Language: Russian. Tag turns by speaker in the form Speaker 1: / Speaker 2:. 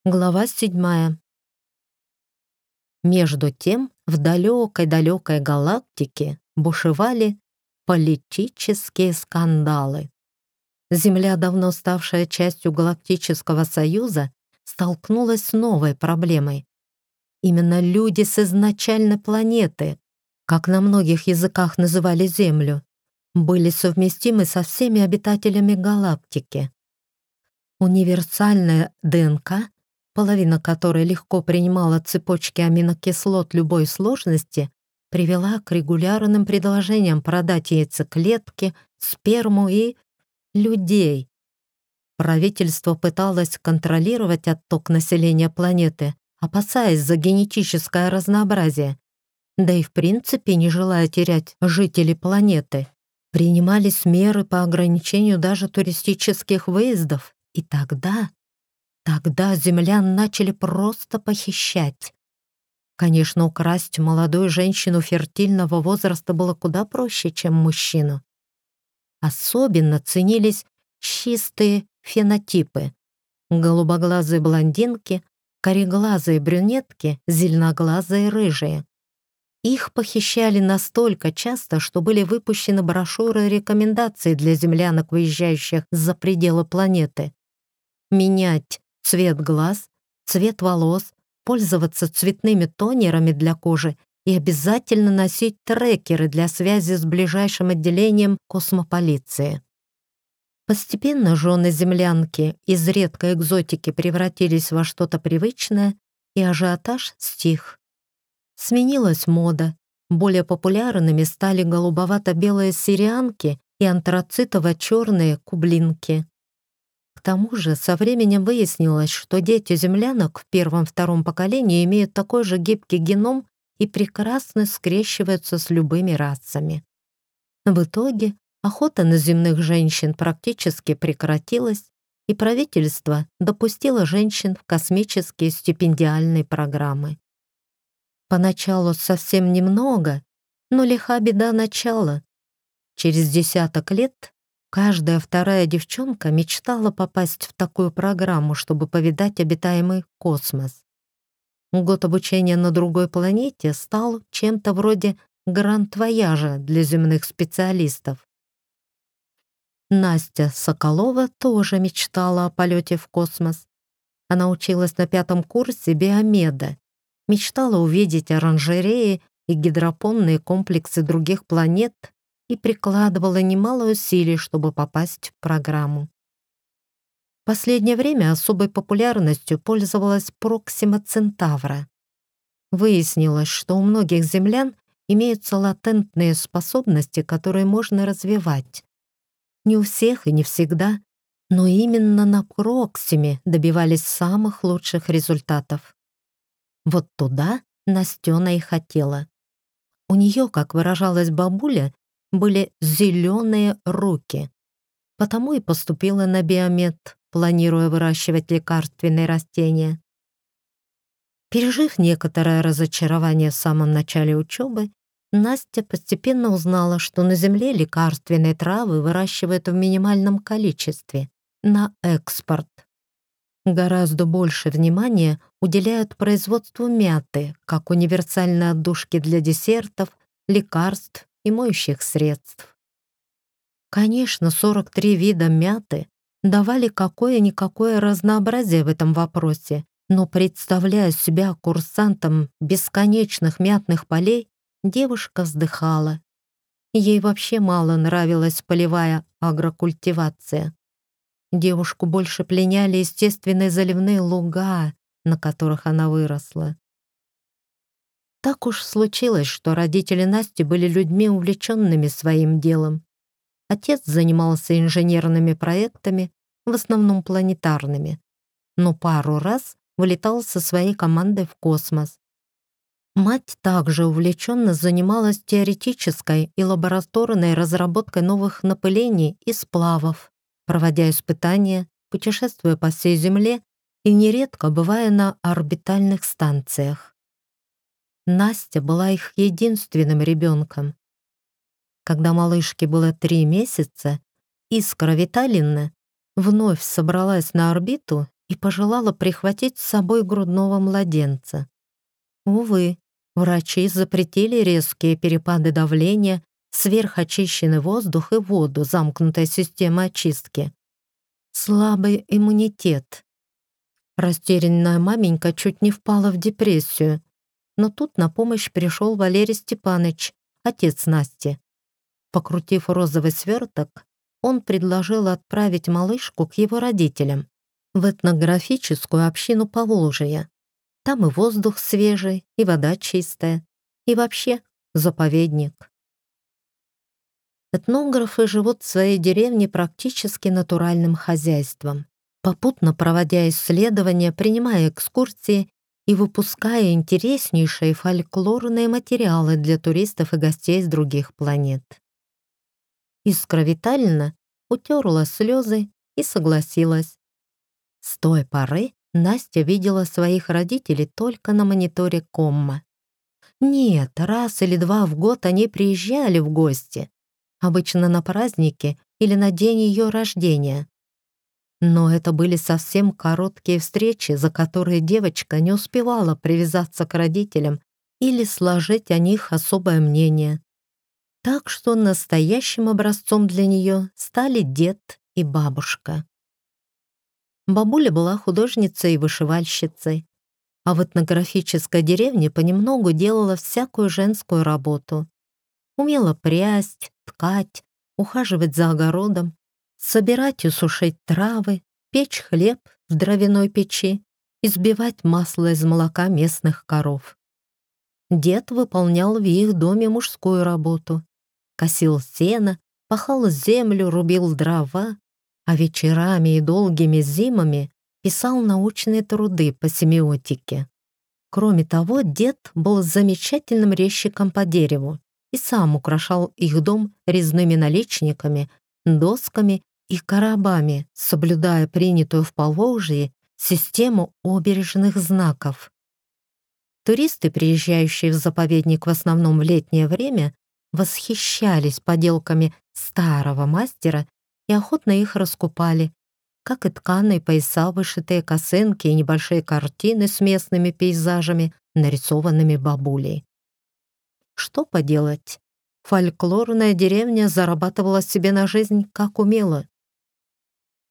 Speaker 1: Глава 7. Между тем, в далекой-далекой галактике бушевали политические скандалы. Земля, давно ставшая частью Галактического Союза, столкнулась с новой проблемой. Именно люди с изначальной планеты, как на многих языках называли Землю, были совместимы со всеми обитателями галактики. Универсальная ДНК, половина которой легко принимала цепочки аминокислот любой сложности, привела к регулярным предложениям продать яйцеклетки, сперму и людей. Правительство пыталось контролировать отток населения планеты, опасаясь за генетическое разнообразие, да и в принципе не желая терять жителей планеты. Принимались меры по ограничению даже туристических выездов, и тогда землян начали просто похищать. Конечно, украсть молодую женщину фертильного возраста было куда проще, чем мужчину. Особенно ценились чистые фенотипы: голубоглазые блондинки, кореглазые брюнетки, зеленоглазые рыжие. Их похищали настолько часто, что были выпущены брошюры рекомендаций для землянок, выезжающих за пределы планеты. Менять цвет глаз, цвет волос, пользоваться цветными тонерами для кожи и обязательно носить трекеры для связи с ближайшим отделением космополиции. Постепенно жены-землянки из редкой экзотики превратились во что-то привычное, и ажиотаж стих. Сменилась мода. Более популярными стали голубовато-белые сирианки и антрацитово-черные кублинки. К тому же со временем выяснилось, что дети землянок в первом-втором поколении имеют такой же гибкий геном и прекрасно скрещиваются с любыми расами. В итоге охота на земных женщин практически прекратилась, и правительство допустило женщин в космические стипендиальные программы. Поначалу совсем немного, но лиха беда начала. Через десяток лет каждая вторая девчонка мечтала попасть в такую программу, чтобы повидать обитаемый космос. Год обучения на другой планете стал чем-то вроде гранд-вояжа для земных специалистов. Настя Соколова тоже мечтала о полете в космос. Она училась на 5-м курсе биомеда, мечтала увидеть оранжереи и гидропонные комплексы других планет и прикладывала немало усилий, чтобы попасть в программу. В последнее время особой популярностью пользовалась Проксима Центавра. Выяснилось, что у многих землян имеются латентные способности, которые можно развивать. Не у всех и не всегда, но именно на Проксиме добивались самых лучших результатов. Вот туда Настена и хотела. У нее, как выражалась бабуля, были зеленые руки. Потому и поступила на биомед, планируя выращивать лекарственные растения. Пережив некоторое разочарование в самом начале учебы, Настя постепенно узнала, что на Земле лекарственные травы выращивают в минимальном количестве, на экспорт. Гораздо больше внимания уделяют производству мяты, как универсальной отдушки для десертов, лекарств и моющих средств. Конечно, 43 вида мяты давали какое-никакое разнообразие в этом вопросе, но, представляя себя курсантом бесконечных мятных полей, девушка вздыхала. Ей вообще мало нравилась полевая агрокультивация. Девушку больше пленяли естественные заливные луга, на которых она выросла. Так уж случилось, что родители Насти были людьми, увлеченными своим делом. Отец занимался инженерными проектами, в основном планетарными, но пару раз вылетал со своей командой в космос. Мать также увлеченно занималась теоретической и лабораторной разработкой новых напылений и сплавов, проводя испытания, путешествуя по всей Земле и нередко бывая на орбитальных станциях. Настя была их единственным ребенком. Когда малышке было 3 месяца, Искра Витальевна вновь собралась на орбиту и пожелала прихватить с собой грудного младенца. Увы, врачи запретили резкие перепады давления, сверхочищенный воздух и воду, замкнутая система очистки. Слабый иммунитет. Растерянная маменька чуть не впала в депрессию, но тут на помощь пришел Валерий Степанович, отец Насти. Покрутив розовый сверток, он предложил отправить малышку к его родителям в этнографическую общину Поволжья. Там и воздух свежий, и вода чистая, и вообще заповедник. Этнографы живут в своей деревне практически натуральным хозяйством, попутно проводя исследования, принимая экскурсии и выпуская интереснейшие фольклорные материалы для туристов и гостей с других планет. Искра Витальевна утерла слезы и согласилась. С той поры Настя видела своих родителей только на мониторе Комма. Нет, раз или два в год они приезжали в гости, обычно на праздники или на день ее рождения. Но это были совсем короткие встречи, за которые девочка не успевала привязаться к родителям или сложить о них особое мнение. Так что настоящим образцом для нее стали дед и бабушка. Бабуля была художницей и вышивальщицей, а в этнографической деревне понемногу делала всякую женскую работу. Умела прясть, ткать, ухаживать за огородом, собирать и сушить травы, печь хлеб в дровяной печи и взбивать масло из молока местных коров. Дед выполнял в их доме мужскую работу. Косил сено, пахал землю, рубил дрова, а вечерами и долгими зимами писал научные труды по семиотике. Кроме того, дед был замечательным резчиком по дереву и сам украшал их дом резными наличниками, досками и коробами, соблюдая принятую в Поволжье систему обережных знаков. Туристы, приезжающие в заповедник в основном в летнее время, восхищались поделками старого мастера и охотно их раскупали, как и тканые пояса, вышитые косынки и небольшие картины с местными пейзажами, нарисованными бабулей. Что поделать? Фольклорная деревня зарабатывала себе на жизнь как умела.